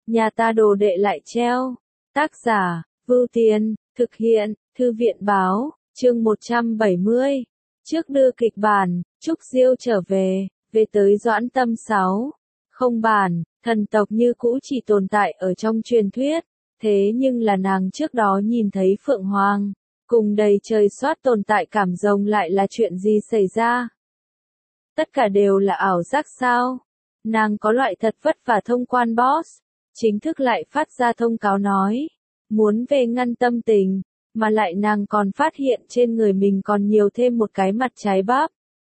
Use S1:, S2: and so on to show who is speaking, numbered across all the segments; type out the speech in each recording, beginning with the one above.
S1: nhà ta đồ đệ lại treo. Tác giả, Vưu Tiền, thực hiện, Thư viện Báo, chương 170. Trước đưa kịch bản, Trúc Diêu trở về, về tới Doãn Tâm 6. Không bản, thần tộc như cũ chỉ tồn tại ở trong truyền thuyết, thế nhưng là nàng trước đó nhìn thấy Phượng Hoàng, cùng đầy trời soát tồn tại cảm rồng lại là chuyện gì xảy ra? Tất cả đều là ảo giác sao? Nàng có loại thật vất vả thông quan boss, chính thức lại phát ra thông cáo nói, muốn về ngăn tâm tình, mà lại nàng còn phát hiện trên người mình còn nhiều thêm một cái mặt trái bắp.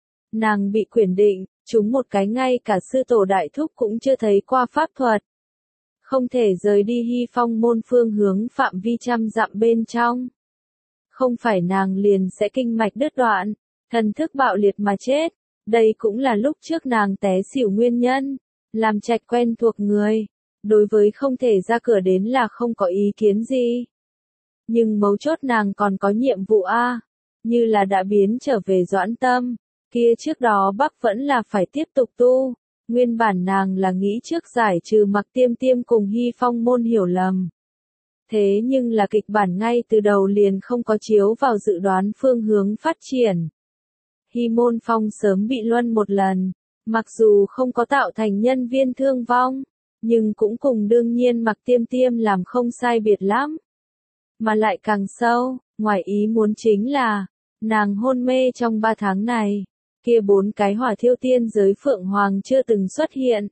S1: Nàng bị quyển định, trúng một cái ngay cả sư tổ đại thúc cũng chưa thấy qua pháp thuật. Không thể rời đi Hy Phong môn phương hướng phạm vi trăm dặm bên trong. Không phải nàng liền sẽ kinh mạch đứt đoạn, thần thức bạo liệt mà chết. Đây cũng là lúc trước nàng té xỉu nguyên nhân. Làm Trạch quen thuộc người. Đối với không thể ra cửa đến là không có ý kiến gì. Nhưng mấu chốt nàng còn có nhiệm vụ A. Như là đã biến trở về Doãn Tâm. Kia trước đó Bắc vẫn là phải tiếp tục tu. Nguyên bản nàng là nghĩ trước giải trừ Mặc Tiêm Tiêm cùng Hy Phong môn hiểu lầm. Thế nhưng là kịch bản ngay từ đầu liền không có chiếu vào dự đoán phương hướng phát triển. Hy Môn Phong sớm bị luân một lần, mặc dù không có tạo thành nhân viên thương vong, nhưng cũng cùng đương nhiên Mặc Tiêm Tiêm làm không sai biệt lắm. Mà lại càng sâu, ngoài ý muốn chính là, nàng hôn mê trong 3 tháng này, kia 4 cái hỏa thiêu tiên giới Phượng Hoàng chưa từng xuất hiện.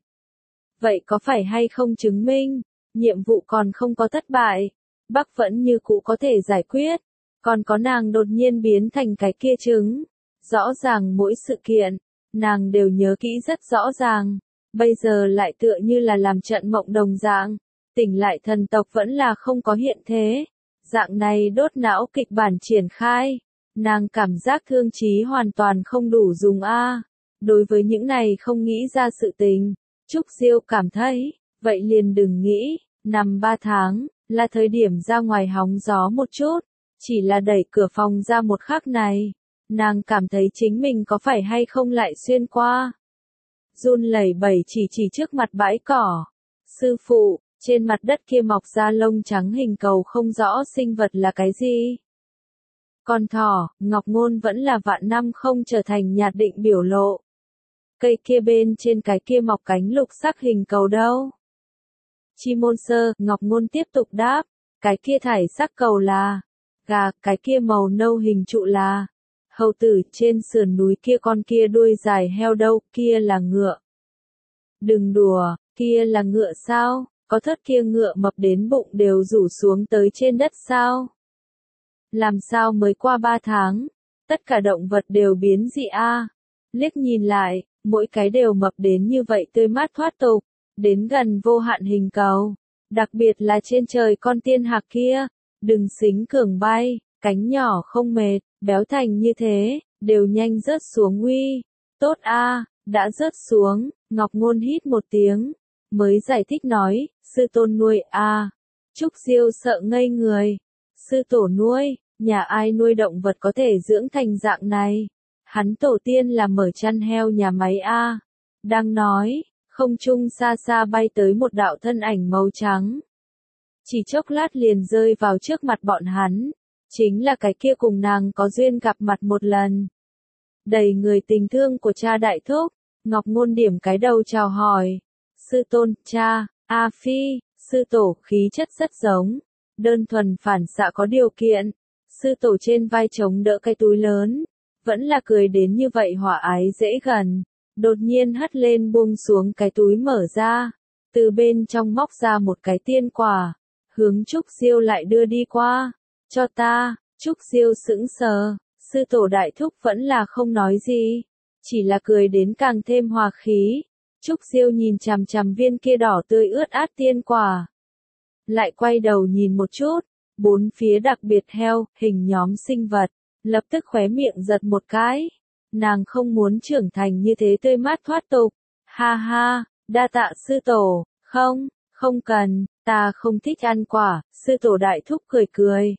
S1: Vậy có phải hay không chứng minh, nhiệm vụ còn không có thất bại, Bắc vẫn như cũ có thể giải quyết, còn có nàng đột nhiên biến thành cái kia trứng. Rõ ràng mỗi sự kiện, nàng đều nhớ kỹ rất rõ ràng, bây giờ lại tựa như là làm trận mộng đồng dạng, tỉnh lại thần tộc vẫn là không có hiện thế. Dạng này đốt não kịch bản triển khai, nàng cảm giác thương trí hoàn toàn không đủ dùng a. Đối với những này không nghĩ ra sự tình, Trúc Diêu cảm thấy, vậy liền đừng nghĩ, nằm 3 tháng, là thời điểm ra ngoài hóng gió một chút, chỉ là đẩy cửa phòng ra một khắc này. Nàng cảm thấy chính mình có phải hay không lại xuyên qua. Run lẩy bẩy chỉ trước mặt bãi cỏ. Sư phụ, trên mặt đất kia mọc ra lông trắng hình cầu không rõ sinh vật là cái gì. Con thỏ, Ngọc Ngôn vẫn là vạn năm không trở thành nhạt định biểu lộ. Cây kia bên trên cái kia mọc cánh lục sắc hình cầu đâu. Chi môn sơ, Ngọc Ngôn tiếp tục đáp. Cái kia thải sắc cầu là gà, cái kia màu nâu hình trụ là hầu tử, trên sườn núi kia con kia đuôi dài heo đâu, kia là ngựa. Đừng đùa, kia là ngựa sao, có thớt kia ngựa mập đến bụng đều rủ xuống tới trên đất sao. Làm sao mới qua 3 tháng, tất cả động vật đều biến dị a. Liếc nhìn lại, mỗi cái đều mập đến như vậy tươi mát thoát tục, đến gần vô hạn hình cầu. Đặc biệt là trên trời con tiên hạc kia, đừng xính cường bay, cánh nhỏ không mệt. Béo thành như thế, đều nhanh rớt xuống uy. Tốt a, đã rớt xuống, Ngọc Ngôn hít một tiếng, mới giải thích nói, sư tôn nuôi a. Trúc Diêu sợ ngây người. Sư tổ nuôi, nhà ai nuôi động vật có thể dưỡng thành dạng này? Hắn tổ tiên là mở chăn heo nhà máy a. Đang nói, không trung xa xa bay tới một đạo thân ảnh màu trắng. Chỉ chốc lát liền rơi vào trước mặt bọn hắn. Chính là cái kia cùng nàng có duyên gặp mặt một lần. Đầy người tình thương của cha đại thúc, Ngọc Ngôn điểm cái đầu chào hỏi. Sư tôn, cha, A Phi, sư tổ, khí chất rất giống. Đơn thuần phản xạ có điều kiện. Sư tổ trên vai chống đỡ cái túi lớn. Vẫn là cười đến như vậy hòa ái dễ gần. Đột nhiên hất lên buông xuống cái túi mở ra. Từ bên trong móc ra một cái tiên quả. Hướng Trúc Diêu lại đưa đi qua. Cho ta, Trúc Diêu sững sờ, sư tổ đại thúc vẫn là không nói gì, chỉ là cười đến càng thêm hòa khí. Trúc Diêu nhìn chằm chằm viên kia đỏ tươi ướt át tiên quả. Lại quay đầu nhìn một chút, 4 phía đặc biệt heo, hình nhóm sinh vật, lập tức khóe miệng giật một cái. Nàng không muốn trưởng thành như thế tươi mát thoát tục. Ha ha, đa tạ sư tổ, không cần, ta không thích ăn quả, sư tổ đại thúc cười cười.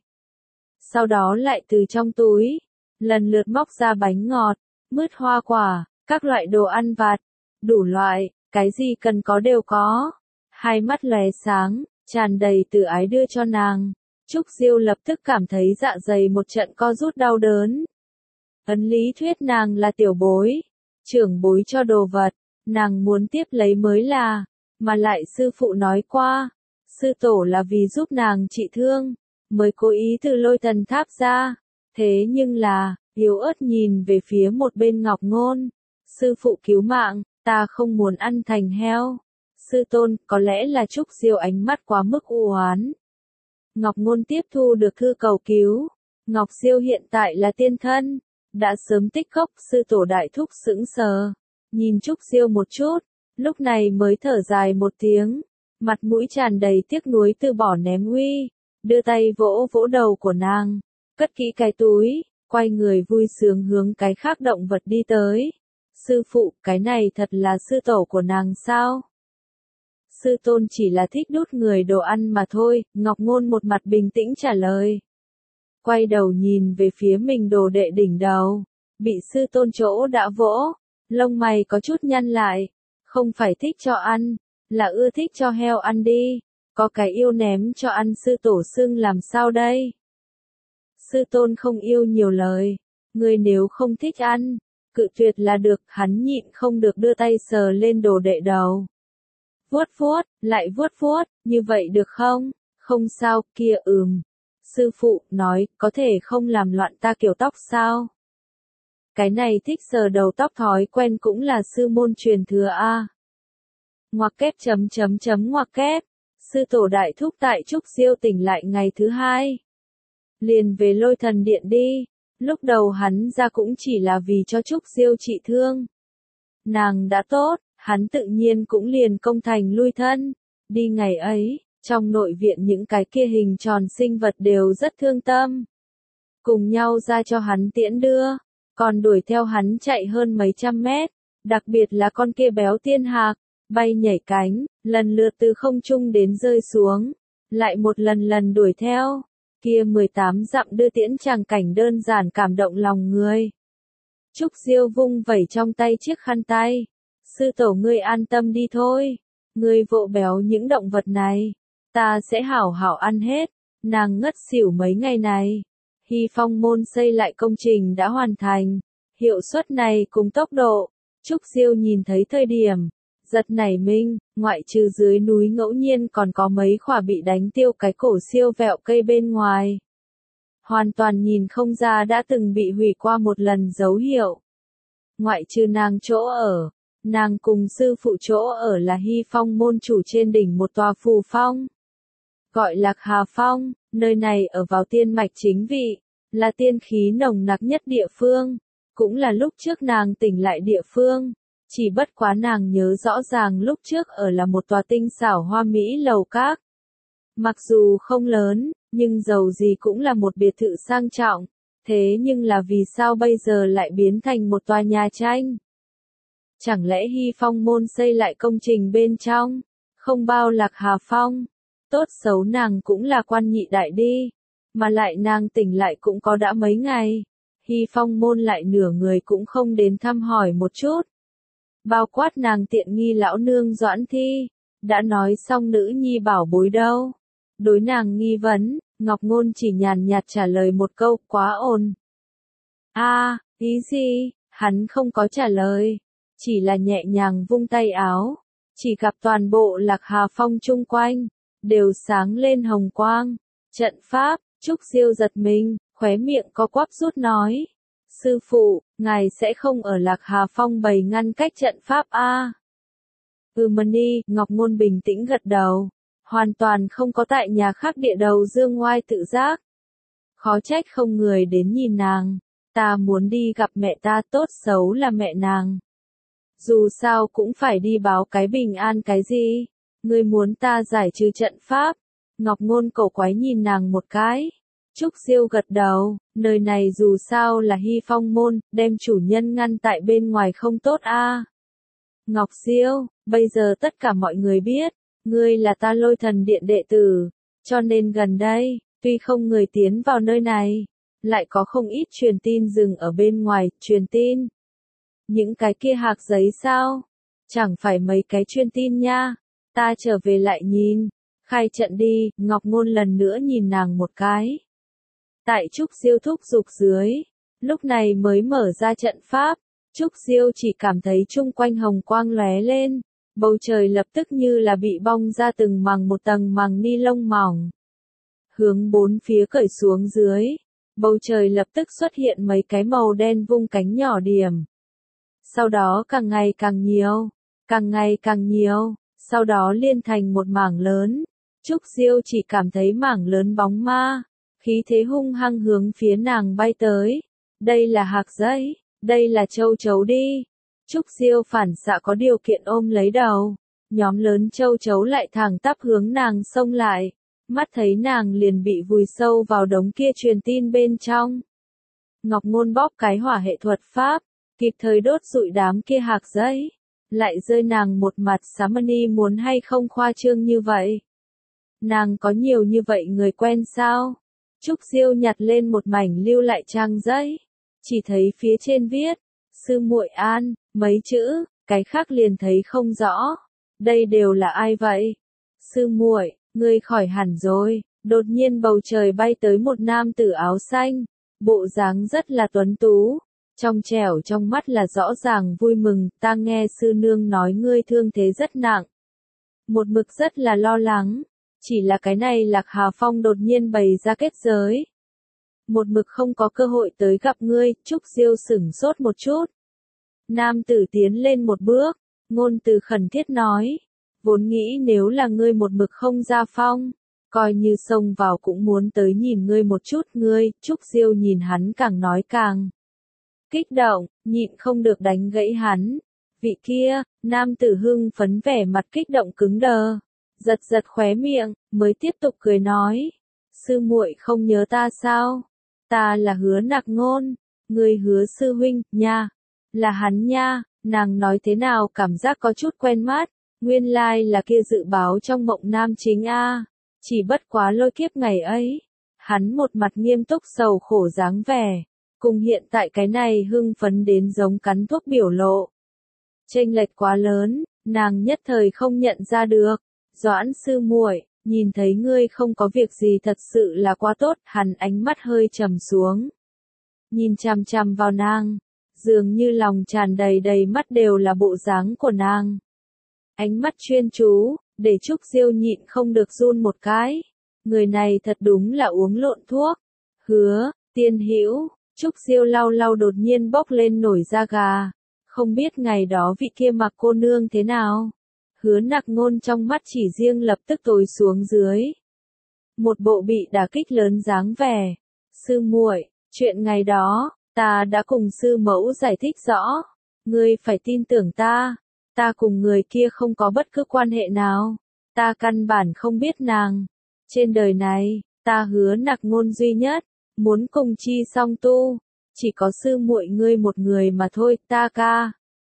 S1: Sau đó lại từ trong túi, lần lượt móc ra bánh ngọt, mứt hoa quả, các loại đồ ăn vặt, đủ loại, cái gì cần có đều có. hai mắt lóe sáng, tràn đầy từ ái đưa cho nàng. Trúc Diêu lập tức cảm thấy dạ dày một trận co rút đau đớn. Ấn lý thuyết nàng là tiểu bối, trưởng bối cho đồ vật, nàng muốn tiếp lấy mới là, mà lại sư phụ nói qua, sư tổ là vì giúp nàng trị thương, mới cố ý từ Lôi Thần Tháp ra, thế nhưng là, yếu ớt nhìn về phía một bên Ngọc Ngôn, sư phụ cứu mạng, ta không muốn ăn thành heo. Sư tôn, có lẽ là Trúc Diêu ánh mắt quá mức u oán. Ngọc Ngôn tiếp thu được thư cầu cứu, Ngọc Diêu hiện tại là tiên thân, đã sớm tích gốc. Sư tổ đại thúc sững sờ, nhìn Trúc Diêu một chút, lúc này mới thở dài một tiếng, mặt mũi tràn đầy tiếc nuối từ bỏ ném uy, đưa tay vỗ vỗ đầu của nàng, cất kỹ cái túi, quay người vui sướng hướng cái khác động vật đi tới. Sư phụ, cái này thật là sư tổ của nàng sao? Sư tôn chỉ là thích đút người đồ ăn mà thôi, Ngọc Ngôn một mặt bình tĩnh trả lời. Quay đầu nhìn về phía mình đồ đệ đỉnh đầu, bị sư tôn chỗ đã vỗ, lông mày có chút nhăn lại, không phải thích cho ăn, là ưa thích cho heo ăn đi, có cái yêu ném cho ăn sư tổ xưng làm sao đây? Sư tôn không yêu nhiều lời, người nếu không thích ăn, cự tuyệt là được. Hắn nhịn không được đưa tay sờ lên đồ đệ đầu. Vuốt vuốt, lại vuốt vuốt, như vậy được không? Không sao, kia Sư phụ nói, có thể không làm loạn ta kiểu tóc sao? Cái này thích sờ đầu tóc thói quen cũng là sư môn truyền thừa a. Ngoặc kép ngoặc kép. Sư tổ đại thúc tại Trúc Diêu tỉnh lại ngày thứ hai. Liền về Lôi Thần Điện đi. Lúc đầu hắn ra cũng chỉ là vì cho Trúc Diêu trị thương. Nàng đã tốt, hắn tự nhiên cũng liền công thành lui thân. Đi ngày ấy, trong nội viện những cái kia hình tròn sinh vật đều rất thương tâm. Cùng nhau ra cho hắn tiễn đưa, còn đuổi theo hắn chạy hơn mấy trăm mét. Đặc biệt là con kia béo tiên hạc, bay nhảy cánh, lần lượt từ không trung đến rơi xuống. Lại một lần lần đuổi theo. Kia 18 dặm đưa tiễn tràng cảnh đơn giản cảm động lòng người. Trúc Diêu vung vẩy trong tay chiếc khăn tay. Sư tổ ngươi an tâm đi thôi. Ngươi vỗ béo những động vật này. Ta sẽ hảo hảo ăn hết. Nàng ngất xỉu mấy ngày này. Hy Phong môn xây lại công trình đã hoàn thành. Hiệu suất này cùng tốc độ. Trúc Diêu nhìn thấy thời điểm. Giật nảy mình, ngoại trừ dưới núi ngẫu nhiên còn có mấy khỏa bị đánh tiêu cái cổ siêu vẹo cây bên ngoài. Hoàn toàn nhìn không ra đã từng bị hủy qua một lần dấu hiệu. Ngoại trừ nàng chỗ ở, nàng cùng sư phụ chỗ ở là Hy Phong môn chủ trên đỉnh một tòa phù phong. Gọi Lạc Hà Phong, nơi này ở vào tiên mạch chính vị, là tiên khí nồng nặc nhất địa phương, cũng là lúc trước nàng tỉnh lại địa phương. Chỉ bất quá nàng nhớ rõ ràng lúc trước ở là một tòa tinh xảo hoa mỹ lầu các. Mặc dù không lớn, nhưng dầu gì cũng là một biệt thự sang trọng. Thế nhưng là vì sao bây giờ lại biến thành một tòa nhà tranh? Chẳng lẽ Hy Phong môn xây lại công trình bên trong? Không bao Lạc Hà Phong. Tốt xấu nàng cũng là quan nhị đại đi. Mà lại nàng tỉnh lại cũng có đã mấy ngày. Hy Phong môn lại nửa người cũng không đến thăm hỏi một chút. Bao quát nàng tiện nghi lão nương Doãn Thi, đã nói xong nữ nhi bảo bối đâu. Đối nàng nghi vấn, Ngọc Ngôn chỉ nhàn nhạt trả lời một câu, quá ồn. Ý gì? Hắn không có trả lời, chỉ là nhẹ nhàng vung tay áo, chỉ gặp toàn bộ Lạc Hà Phong chung quanh, đều sáng lên hồng quang. Trận pháp, Trúc Diêu giật mình, khóe miệng co quắp rút nói. Sư phụ, ngài sẽ không ở Lạc Hà Phong bày ngăn cách trận pháp a? Mani, Ngọc Ngôn bình tĩnh gật đầu, hoàn toàn không có tại nhà khác địa đầu dương ngoai tự giác. Khó trách không người đến nhìn nàng, ta muốn đi gặp mẹ ta, tốt xấu là mẹ nàng. Dù sao cũng phải đi báo cái bình an cái gì, ngươi muốn ta giải trừ trận pháp. Ngọc Ngôn cổ quái nhìn nàng một cái. Trúc Diêu gật đầu, nơi này dù sao là Hy Phong môn, đem chủ nhân ngăn tại bên ngoài không tốt a. Ngọc Diêu, bây giờ tất cả mọi người biết, ngươi là ta Lôi Thần Điện đệ tử, cho nên gần đây, tuy không người tiến vào nơi này, lại có không ít truyền tin dừng ở bên ngoài, truyền tin. Những cái kia hạc giấy sao? Chẳng phải mấy cái truyền tin nha, Ta trở về lại nhìn. Khai trận đi, Ngọc Ngôn lần nữa nhìn nàng một cái. Tại Trúc Diêu thúc giục dưới, lúc này mới mở ra trận pháp. Trúc Diêu chỉ cảm thấy chung quanh hồng quang lóe lên, bầu trời lập tức như là bị bong ra từng màng một tầng màng ni lông mỏng. Hướng bốn phía cởi xuống dưới, bầu trời lập tức xuất hiện mấy cái màu đen vung cánh nhỏ điểm. Sau đó càng ngày càng nhiều, càng ngày càng nhiều, sau đó liên thành một mảng lớn. Trúc Diêu chỉ cảm thấy mảng lớn bóng ma, khí thế hung hăng hướng phía nàng bay tới. Đây là hạc dây, đây là châu chấu đi. Trúc Diêu phản xạ có điều kiện ôm lấy đầu, nhóm lớn châu chấu lại thẳng tắp hướng nàng xông lại. Mắt thấy nàng liền bị vùi sâu vào đống kia truyền tin bên trong. Ngọc Ngôn bóp cái hỏa hệ thuật pháp, kịp thời đốt rụi đám kia hạc dây. Lại rơi nàng một mặt Samani muốn hay không khoa trương như vậy. Nàng có nhiều như vậy người quen sao? Trúc Diêu nhặt lên một mảnh lưu lại trang giấy. Chỉ thấy phía trên viết, sư muội an, mấy chữ, cái khác liền thấy không rõ. Đây đều là ai vậy? Sư muội, ngươi khỏi hẳn rồi. Đột nhiên bầu trời bay tới một nam tử áo xanh, bộ dáng rất là tuấn tú, trong trẻo trong mắt là rõ ràng vui mừng. Ta nghe sư nương nói ngươi thương thế rất nặng, một mực rất là lo lắng, chỉ là cái này Lạc Hà Phong đột nhiên bày ra kết giới, một mực không có cơ hội tới gặp ngươi. Trúc Diêu sửng sốt một chút. Nam tử tiến lên một bước, ngôn từ khẩn thiết nói, vốn nghĩ nếu là ngươi một mực không ra phong, coi như xông vào cũng muốn tới nhìn ngươi một chút. Ngươi, Trúc Diêu nhìn hắn càng nói càng kích động, nhịn không được đánh gãy hắn. Vị kia, nam tử hưng phấn vẻ mặt kích động cứng đờ, giật giật khóe miệng, mới tiếp tục cười nói, sư muội không nhớ ta sao? Ta là Hứa Nặc Ngôn, ngươi Hứa sư huynh, nha. Là hắn nha. Nàng nói thế nào cảm giác có chút quen mắt, nguyên lai là kia dự báo trong mộng nam chính a. Chỉ bất quá lôi kiếp ngày ấy, hắn một mặt nghiêm túc sầu khổ dáng vẻ, cùng hiện tại cái này hưng phấn đến giống cắn thuốc biểu lộ. Chênh lệch quá lớn, nàng nhất thời không nhận ra được. Doãn sư muội, nhìn thấy ngươi không có việc gì thật sự là quá tốt. Hắn ánh mắt hơi trầm xuống, nhìn chằm chằm vào nàng, dường như lòng tràn đầy đầy mắt đều là bộ dáng của nàng. Ánh mắt chuyên chú, để Trúc Diêu nhịn không được run một cái. Người này thật đúng là uống lộn thuốc. Hứa, tiên hữu, Trúc Diêu lau lau đột nhiên bốc lên nổi da gà. Không biết ngày đó vị kia Mặc cô nương thế nào? Hứa Nặc Ngôn trong mắt chỉ riêng lập tức tối xuống dưới. Một bộ bị đả kích lớn dáng vẻ. Sư muội, chuyện ngày đó, ta đã cùng sư mẫu giải thích rõ. Ngươi phải tin tưởng ta. Ta cùng người kia không có bất cứ quan hệ nào. Ta căn bản không biết nàng. Trên đời này, ta Hứa Nặc Ngôn duy nhất, muốn cùng chi song tu. Chỉ có sư muội ngươi một người mà thôi. Ta ca.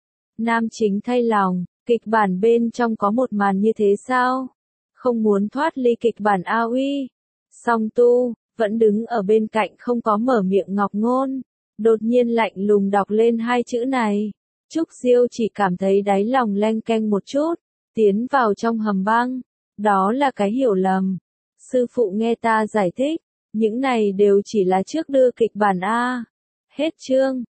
S1: Nam chính thay lòng, kịch bản bên trong có một màn như thế sao? Không muốn thoát ly kịch bản a uy. Song tu, vẫn đứng ở bên cạnh không có mở miệng Ngọc Ngôn. Đột nhiên lạnh lùng đọc lên hai chữ này. Trúc Diêu chỉ cảm thấy đáy lòng leng keng một chút, tiến vào trong hầm băng. Đó là cái hiểu lầm. Sư phụ nghe ta giải thích, những này đều chỉ là trước đưa kịch bản a. Hết chương.